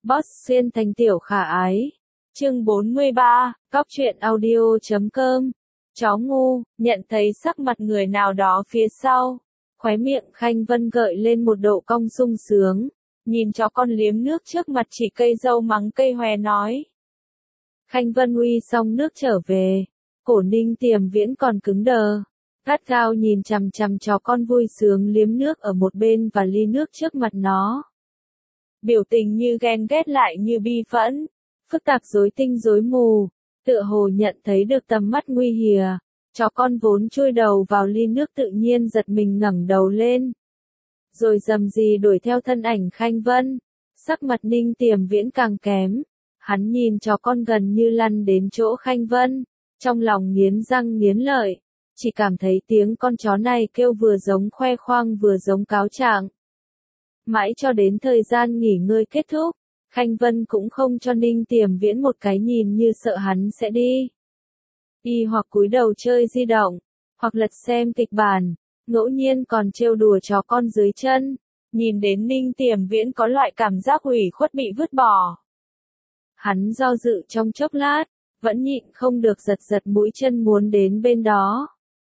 Boss xuyên thành tiểu khả ái. Chương 43, Cóc truyện audio.com. Chó ngu, nhận thấy sắc mặt người nào đó phía sau. Khóe miệng Khanh Vân gợi lên một độ cong sung sướng. Nhìn chó con liếm nước trước mặt chỉ cây dâu mắng cây hòe nói. Khanh Vân uy xong nước trở về. Cổ Ninh Tiềm Viễn còn cứng đờ. Gắt gao nhìn chằm chằm chó con vui sướng liếm nước ở một bên và ly nước trước mặt nó. Biểu tình như ghen ghét lại như bi phẫn, phức tạp rối tinh rối mù, tựa hồ nhận thấy được tầm mắt nguy hiểm. Chó con vốn chui đầu vào ly nước tự nhiên giật mình ngẩng đầu lên. Rồi rầm rì đuổi theo thân ảnh Khanh Vân. Sắc mặt Ninh Tiềm Viễn càng kém. Hắn nhìn chó con gần như lăn đến chỗ Khanh Vân. Trong lòng nghiến răng nghiến lợi. Chỉ cảm thấy tiếng con chó này kêu vừa giống khoe khoang vừa giống cáo trạng. Mãi cho đến thời gian nghỉ ngơi kết thúc, Khanh Vân cũng không cho Ninh Tiềm Viễn một cái nhìn như sợ hắn sẽ đi. Y hoặc cúi đầu chơi di động, hoặc lật xem kịch bản, ngẫu nhiên còn trêu đùa chó con dưới chân. Nhìn đến Ninh Tiềm Viễn có loại cảm giác ủy khuất bị vứt bỏ. Hắn do dự trong chốc lát, vẫn nhịn không được giật giật mũi chân muốn đến bên đó.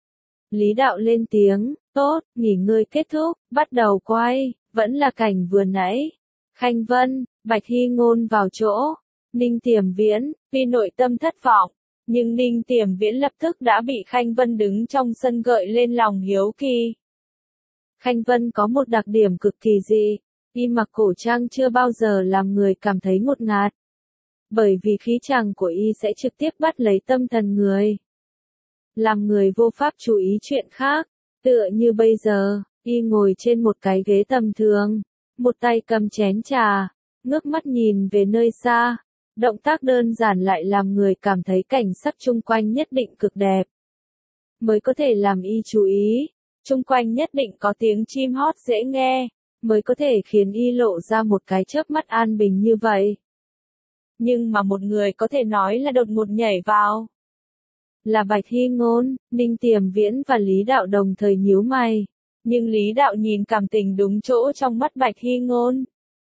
Lý Đạo lên tiếng, tốt, nghỉ ngơi kết thúc, bắt đầu quay, vẫn là cảnh vừa nãy. Khanh Vân, Bạch Hy Ngôn vào chỗ, Ninh Tiềm Viễn, vì nội tâm thất vọng, nhưng Ninh Tiềm Viễn lập tức đã bị Khanh Vân đứng trong sân gợi lên lòng hiếu kỳ. Khanh Vân có một đặc điểm cực kỳ dị, y mặc cổ trang chưa bao giờ làm người cảm thấy ngột ngạt. Bởi vì khí chàng của y sẽ trực tiếp bắt lấy tâm thần người. Làm người vô pháp chú ý chuyện khác, tựa như bây giờ, y ngồi trên một cái ghế tầm thường, một tay cầm chén trà, ngước mắt nhìn về nơi xa, động tác đơn giản lại làm người cảm thấy cảnh sắc chung quanh nhất định cực đẹp. Mới có thể làm y chú ý, chung quanh nhất định có tiếng chim hót dễ nghe, mới có thể khiến y lộ ra một cái chớp mắt an bình như vậy. Nhưng mà một người có thể nói là đột ngột nhảy vào. Là Bạch Hy Ngôn, Ninh Tiềm Viễn và Lý Đạo đồng thời nhíu mày. Nhưng Lý Đạo nhìn cảm tình đúng chỗ trong mắt Bạch Hy Ngôn.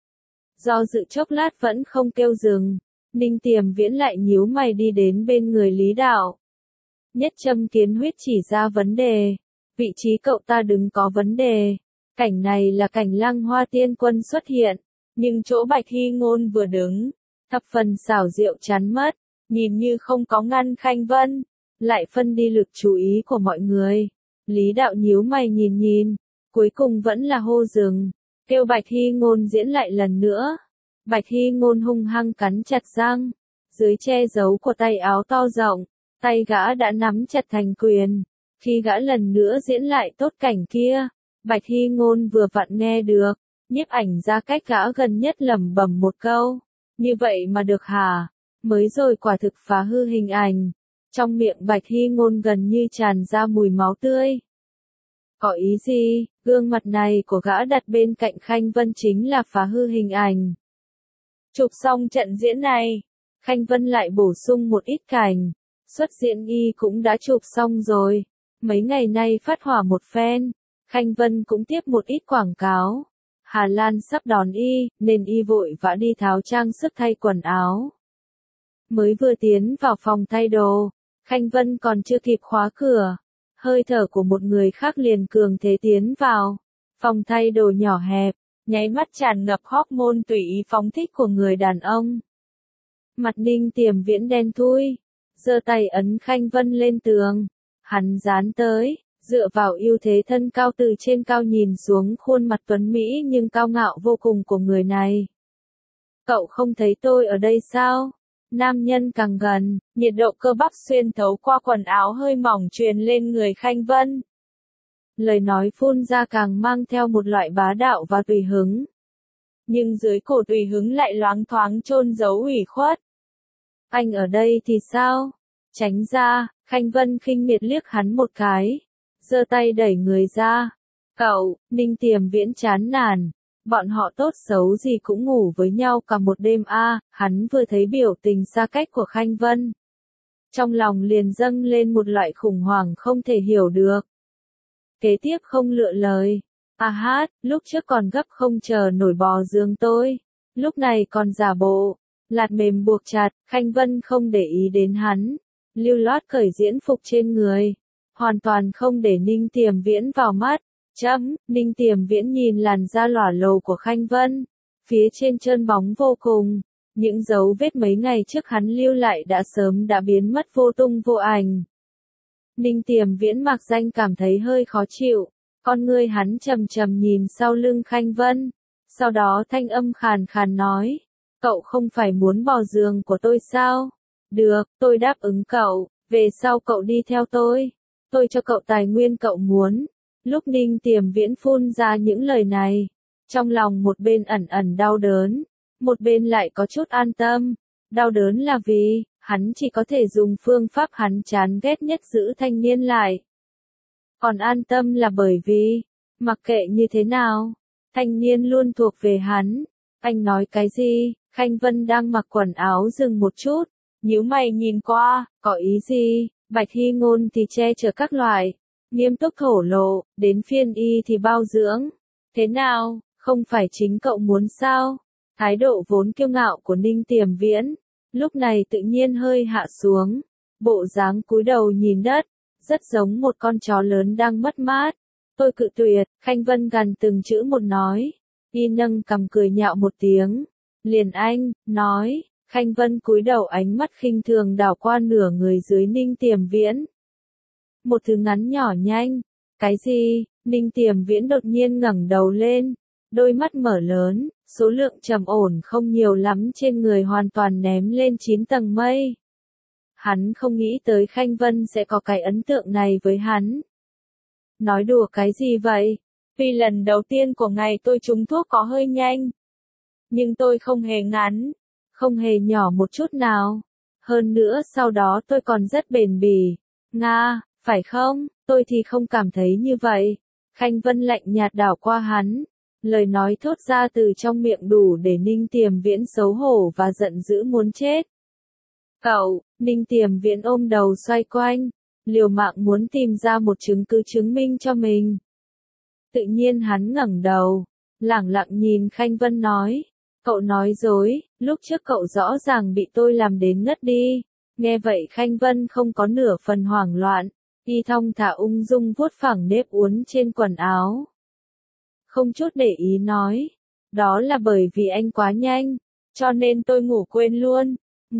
Do dự chốc lát vẫn không kêu dừng, Ninh Tiềm Viễn lại nhíu mày đi đến bên người Lý Đạo. Nhất châm kiến huyết chỉ ra vấn đề. Vị trí cậu ta đứng có vấn đề. Cảnh này là cảnh Lăng Hoa Tiên Quân xuất hiện, nhưng chỗ Bạch Hy Ngôn vừa đứng, thập phần xảo diệu chắn mất, nhìn như không có ngăn Khanh Vân, lại phân đi lực chú ý của mọi người. Lý Đạo nhíu mày nhìn, cuối cùng vẫn là hô dừng, kêu Bạch Hy Ngôn diễn lại lần nữa. Bạch Hy Ngôn hung hăng cắn chặt răng, dưới che giấu của tay áo to rộng, tay gã đã nắm chặt thành quyền. Khi gã lần nữa diễn lại tốt cảnh kia, Bạch Hy Ngôn vừa vặn nghe được, nhiếp ảnh ra cách gã gần nhất lẩm bẩm một câu, như vậy mà được hả? Mới rồi quả thực phá hư hình ảnh. Trong miệng Bạch Hy Ngôn gần như tràn ra mùi máu tươi. Có ý gì? Gương mặt này của gã đặt bên cạnh Khanh Vân chính là phá hư hình ảnh. Chụp xong trận diễn này, Khanh Vân lại bổ sung một ít cảnh. Xuất diễn y cũng đã chụp xong rồi. Mấy ngày nay phát hỏa một phen, Khanh Vân cũng tiếp một ít quảng cáo. Hà Lan sắp đón y, nên y vội vã đi tháo trang sức thay quần áo. Mới vừa tiến vào phòng thay đồ, Khanh Vân còn chưa kịp khóa cửa. Hơi thở của một người khác liền cường thế tiến vào. Phòng thay đồ nhỏ hẹp, nháy mắt tràn ngập hormone tùy ý phóng thích của người đàn ông. Mặt Ninh Tiềm Viễn đen thui, giơ tay ấn Khanh Vân lên tường. Hắn dán tới, dựa vào ưu thế thân cao từ trên cao nhìn xuống khuôn mặt tuấn Mỹ nhưng cao ngạo vô cùng của người này. Cậu không thấy tôi ở đây sao? Nam nhân càng gần, nhiệt độ cơ bắp xuyên thấu qua quần áo hơi mỏng truyền lên người Khanh Vân. Lời nói phun ra càng mang theo một loại bá đạo và tùy hứng. Nhưng dưới cổ tùy hứng lại loáng thoáng chôn giấu ủy khuất. Anh ở đây thì sao? Tránh ra, Khanh Vân khinh miệt liếc hắn một cái. Giơ tay đẩy người ra. Cậu, Ninh Tiềm Viễn chán nản. Bọn họ tốt xấu gì cũng ngủ với nhau cả một đêm hắn vừa thấy biểu tình xa cách của Khanh Vân. Trong lòng liền dâng lên một loại khủng hoảng không thể hiểu được. Kế tiếp không lựa lời. Lúc trước còn gấp không chờ nổi bò giường tôi. lúc này còn giả bộ, lạt mềm buộc chặt, Khanh Vân không để ý đến hắn, lưu loát cởi diễn phục trên người, hoàn toàn không để Ninh Tiềm Viễn vào mắt. Ninh Tiềm Viễn nhìn làn da lỏa lồ của Khanh Vân, phía trên trơn bóng vô cùng, những dấu vết mấy ngày trước hắn lưu lại đã biến mất vô tung vô ảnh. Ninh Tiềm Viễn mặc danh cảm thấy hơi khó chịu, con ngươi hắn trầm trầm nhìn sau lưng Khanh Vân, sau đó thanh âm khàn khàn nói, cậu không phải muốn bỏ giường của tôi sao? Được, tôi đáp ứng cậu, về sau cậu đi theo tôi cho cậu tài nguyên cậu muốn. Lúc Ninh Tiềm Viễn phun ra những lời này, trong lòng một bên ẩn ẩn đau đớn, một bên lại có chút an tâm. Đau đớn là vì, hắn chỉ có thể dùng phương pháp hắn chán ghét nhất giữ thanh niên lại. Còn an tâm là bởi vì, mặc kệ như thế nào, thanh niên luôn thuộc về hắn. Anh nói cái gì? Khanh Vân đang mặc quần áo dừng một chút, nhíu mày nhìn qua, có ý gì? Bạch Hy Ngôn thì che chở các loại, nghiêm túc thổ lộ, đến phiên y thì bao dưỡng. Thế nào, không phải chính cậu muốn sao? Thái độ vốn kiêu ngạo của Ninh Tiềm Viễn, lúc này tự nhiên hơi hạ xuống, bộ dáng cúi đầu nhìn đất, rất giống một con chó lớn đang mất mát. Tôi cự tuyệt, Khanh Vân gần từng chữ một nói, y nâng cằm cười nhạo một tiếng, liền anh, nói. Khanh Vân cúi đầu ánh mắt khinh thường đảo qua nửa người dưới Ninh Tiềm Viễn. Một thứ ngắn nhỏ nhanh. Cái gì? Ninh Tiềm Viễn đột nhiên ngẩng đầu lên, đôi mắt mở lớn, số lượng trầm ổn không nhiều lắm trên người hoàn toàn ném lên 9 tầng mây. Hắn không nghĩ tới Khanh Vân sẽ có cái ấn tượng này với hắn. Nói đùa cái gì vậy? Vì lần đầu tiên của ngày tôi trúng thuốc có hơi nhanh. Nhưng tôi không hề ngắn. Không hề nhỏ một chút nào. Hơn nữa sau đó tôi còn rất bền bỉ. Nga, phải không? Tôi thì không cảm thấy như vậy. Khanh Vân lạnh nhạt đảo qua hắn. Lời nói thốt ra từ trong miệng đủ để Ninh Tiềm Viễn xấu hổ và giận dữ muốn chết. Cậu, Ninh Tiềm Viễn ôm đầu xoay quanh, liều mạng muốn tìm ra một chứng cứ chứng minh cho mình. Tự nhiên hắn ngẩng đầu, lẳng lặng nhìn Khanh Vân nói. Cậu nói dối, lúc trước cậu rõ ràng bị tôi làm đến ngất đi. Nghe vậy Khanh Vân không có nửa phần hoảng loạn, y thong thả ung dung vuốt phẳng nếp uốn trên quần áo. Không chút để ý nói, đó là bởi vì anh quá nhanh, cho nên tôi ngủ quên luôn.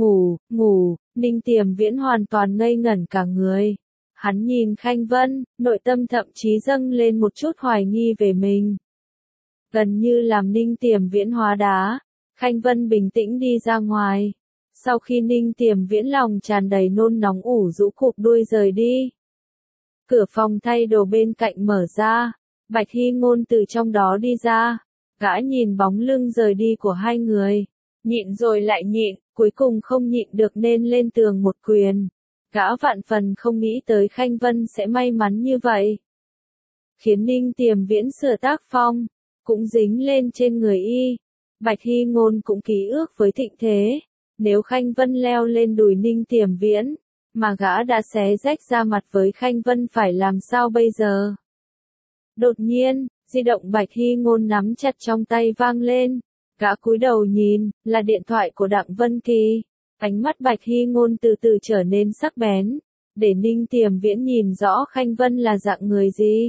Ngủ, Ninh Tiềm Viễn hoàn toàn ngây ngẩn cả người. Hắn nhìn Khanh Vân, nội tâm thậm chí dâng lên một chút hoài nghi về mình. Gần như làm Ninh Tiềm Viễn hóa đá, Khanh Vân bình tĩnh đi ra ngoài. Sau khi Ninh Tiềm Viễn lòng tràn đầy nôn nóng ủ rũ cụp đuôi rời đi. Cửa phòng thay đồ bên cạnh mở ra, Bạch Hy Ngôn từ trong đó đi ra. Gã nhìn bóng lưng rời đi của hai người, nhịn rồi lại nhịn, cuối cùng không nhịn được nên lên tường một quyền. Gã vạn phần không nghĩ tới Khanh Vân sẽ may mắn như vậy. Khiến Ninh Tiềm Viễn sửa tác phong, cũng dính lên trên người y. Bạch Hy Ngôn cũng ký ước với Thịnh Thế, nếu Khanh Vân leo lên đùi Ninh Tiềm Viễn, mà gã đã xé rách ra mặt với Khanh Vân phải làm sao bây giờ? Đột nhiên, di động Bạch Hy Ngôn nắm chặt trong tay vang lên. Gã cúi đầu nhìn, là điện thoại của Đặng Vân Kỳ. Ánh mắt Bạch Hy Ngôn từ từ trở nên sắc bén, để Ninh Tiềm Viễn nhìn rõ Khanh Vân là dạng người gì.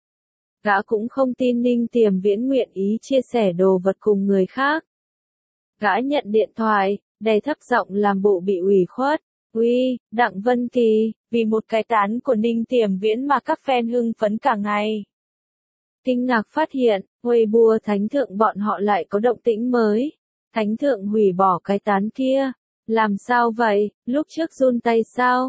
Gã cũng không tin Ninh Tiềm Viễn nguyện ý chia sẻ đồ vật cùng người khác. Gã nhận điện thoại, đè thấp giọng làm bộ bị ủy khuất. Uy, Đặng Vân Kỳ, vì một cái tán của Ninh Tiềm Viễn mà các fan hưng phấn cả ngày. Kinh ngạc phát hiện, Weibo Thánh Thượng bọn họ lại có động tĩnh mới. Thánh Thượng hủy bỏ cái tán kia. Làm sao vậy, lúc trước run tay sao?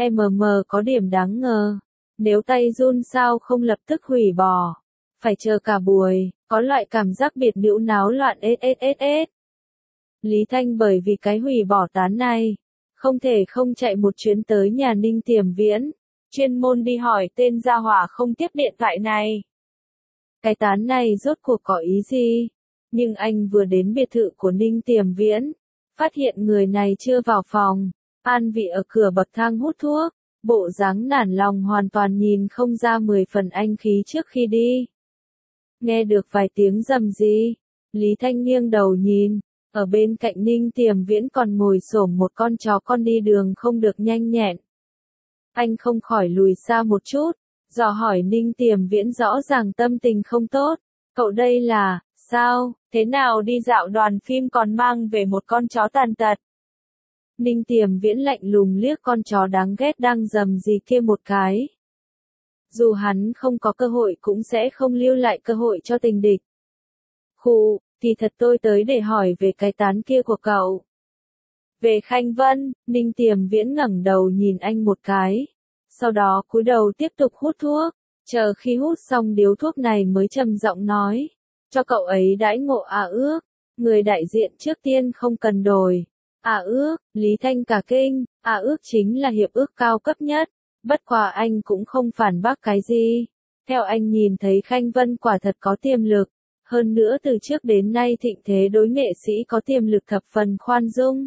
Có điểm đáng ngờ. Nếu tay run sao không lập tức hủy bỏ? Phải chờ cả buổi, có loại cảm giác biệt nữ náo loạn ết. Lý Thanh bởi vì cái hủy bỏ tán này, không thể không chạy một chuyến tới nhà Ninh Tiềm Viễn, chuyên môn đi hỏi tên gia hỏa không tiếp điện thoại này. Cái tán này rốt cuộc có ý gì? Nhưng anh vừa đến biệt thự của Ninh Tiềm Viễn, phát hiện người này chưa vào phòng, an vị ở cửa bậc thang hút thuốc, bộ dáng nản lòng hoàn toàn nhìn không ra 10 phần anh khí trước khi đi. Nghe được vài tiếng rầm rì, Lý Thanh nghiêng đầu nhìn, ở bên cạnh Ninh Tiềm Viễn còn ngồi xổm một con chó con đi đường không được nhanh nhẹn. Anh không khỏi lùi xa một chút, dò hỏi Ninh Tiềm Viễn rõ ràng tâm tình không tốt. Cậu đây là, sao, thế nào đi dạo đoàn phim còn mang về một con chó tàn tật? Ninh Tiềm Viễn lạnh lùng liếc con chó đáng ghét đang rầm rì kia một cái. Dù hắn không có cơ hội cũng sẽ không lưu lại cơ hội cho tình địch. Khụ, thì thật tôi tới để hỏi về cái tán kia của cậu. Về Khanh Vân, Ninh Tiềm Viễn ngẩng đầu nhìn anh một cái. Sau đó cúi đầu tiếp tục hút thuốc, chờ khi hút xong điếu thuốc này mới trầm giọng nói. Cho cậu ấy đãi ngộ ước, người đại diện trước tiên không cần đổi. Ước, Lý Thanh cả kinh, ước chính là hiệp ước cao cấp nhất. Bất quá anh cũng không phản bác cái gì. Theo anh nhìn thấy Khanh Vân quả thật có tiềm lực. Hơn nữa từ trước đến nay thịnh thế đối nghệ sĩ có tiềm lực thập phần khoan dung.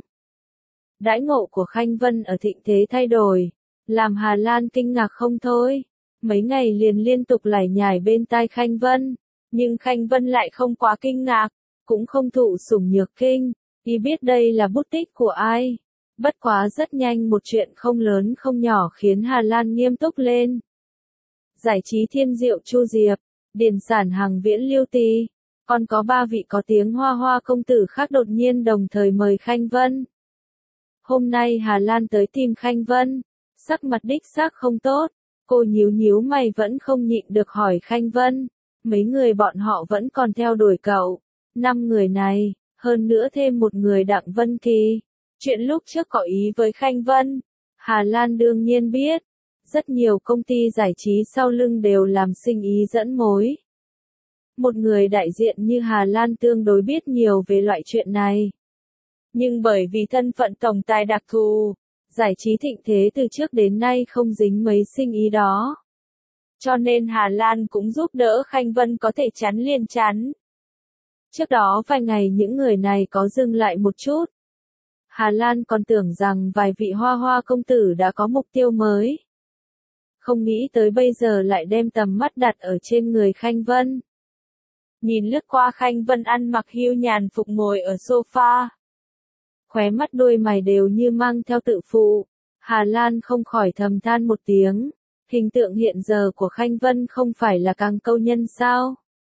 Đãi ngộ của Khanh Vân ở thịnh thế thay đổi, làm Hà Lan kinh ngạc không thôi. Mấy ngày liền liên tục lải nhải bên tai Khanh Vân, nhưng Khanh Vân lại không quá kinh ngạc, cũng không thụ sủng nhược kinh, y biết đây là bút tích của ai. Bất quá rất nhanh một chuyện không lớn không nhỏ khiến Hà Lan nghiêm túc lên. Giải trí Thiên Diệu Chu Diệp, Điền Sản Hằng Viễn Lưu Tì, còn có 3 vị có tiếng hoa hoa công tử khác đột nhiên đồng thời mời Khanh Vân. Hôm nay Hà Lan tới tìm Khanh Vân, sắc mặt đích xác không tốt, cô nhíu nhíu mày vẫn không nhịn được hỏi Khanh Vân, mấy người bọn họ vẫn còn theo đuổi cậu, 5 người này, hơn nữa thêm một người Đặng Vân Kỳ. Chuyện lúc trước có ý với Khanh Vân, Hà Lan đương nhiên biết. Rất nhiều công ty giải trí sau lưng đều làm sinh ý dẫn mối. Một người đại diện như Hà Lan tương đối biết nhiều về loại chuyện này. Nhưng bởi vì thân phận tổng tài đặc thù, giải trí thịnh thế từ trước đến nay không dính mấy sinh ý đó. Cho nên Hà Lan cũng giúp đỡ Khanh Vân có thể chắn liền chắn. Trước đó vài ngày những người này có dừng lại một chút. Hà Lan còn tưởng rằng vài vị hoa hoa công tử đã có mục tiêu mới. Không nghĩ tới bây giờ lại đem tầm mắt đặt ở trên người Khanh Vân. Nhìn lướt qua Khanh Vân ăn mặc hưu nhàn phục ngồi ở sofa. Khóe mắt đôi mày đều như mang theo tự phụ. Hà Lan không khỏi thầm than một tiếng. Hình tượng hiện giờ của Khanh Vân không phải là càng câu nhân sao?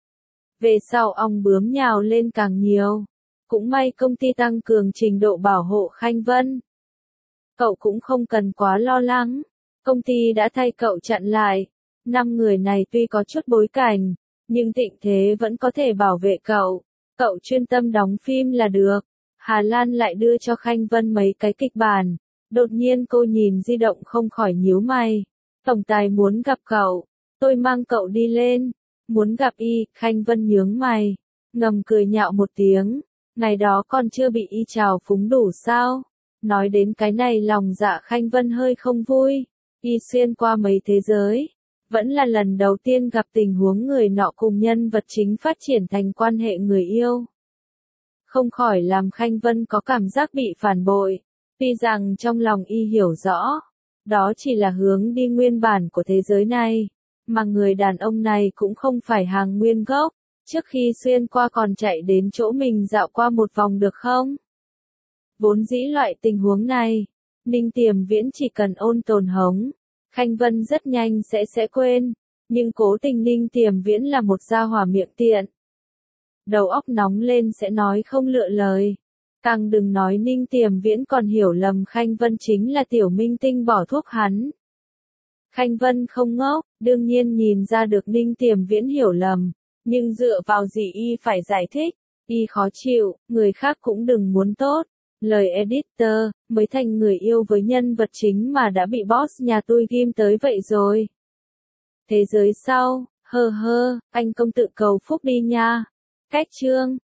Về sau ong bướm nhào lên càng nhiều. Cũng may công ty tăng cường trình độ bảo hộ Khanh Vân. Cậu cũng không cần quá lo lắng. Công ty đã thay cậu chặn lại. 5 người này tuy có chút bối cảnh, nhưng thịnh thế vẫn có thể bảo vệ cậu. Cậu chuyên tâm đóng phim là được. Hà Lan lại đưa cho Khanh Vân mấy cái kịch bản. Đột nhiên cô nhìn di động không khỏi nhíu mày. Tổng tài muốn gặp cậu. Tôi mang cậu đi lên. Muốn gặp y, Khanh Vân nhướng mày. Ngầm cười nhạo một tiếng. Ngày đó còn chưa bị y trào phúng đủ sao? Nói đến cái này lòng dạ Khanh Vân hơi không vui. Y xuyên qua mấy thế giới. Vẫn là lần đầu tiên gặp tình huống người nọ cùng nhân vật chính phát triển thành quan hệ người yêu. Không khỏi làm Khanh Vân có cảm giác bị phản bội. Tuy rằng trong lòng y hiểu rõ. Đó chỉ là hướng đi nguyên bản của thế giới này. Mà người đàn ông này cũng không phải hàng nguyên gốc. Trước khi xuyên qua còn chạy đến chỗ mình dạo qua một vòng được không? Vốn dĩ loại tình huống này, Ninh Tiềm Viễn chỉ cần ôn tồn hống, Khanh Vân rất nhanh sẽ quên, nhưng cố tình Ninh Tiềm Viễn là một gia hỏa miệng tiện. Đầu óc nóng lên sẽ nói không lựa lời. Càng đừng nói Ninh Tiềm Viễn còn hiểu lầm Khanh Vân chính là tiểu minh tinh bỏ thuốc hắn. Khanh Vân không ngốc, đương nhiên nhìn ra được Ninh Tiềm Viễn hiểu lầm. Nhưng dựa vào gì y phải giải thích, y khó chịu, người khác cũng đừng muốn tốt. Lời editor, mới thành người yêu với nhân vật chính mà đã bị boss nhà tôi ghim tới vậy rồi. Thế giới sau, anh công tự cầu phúc đi nha. Cách chương.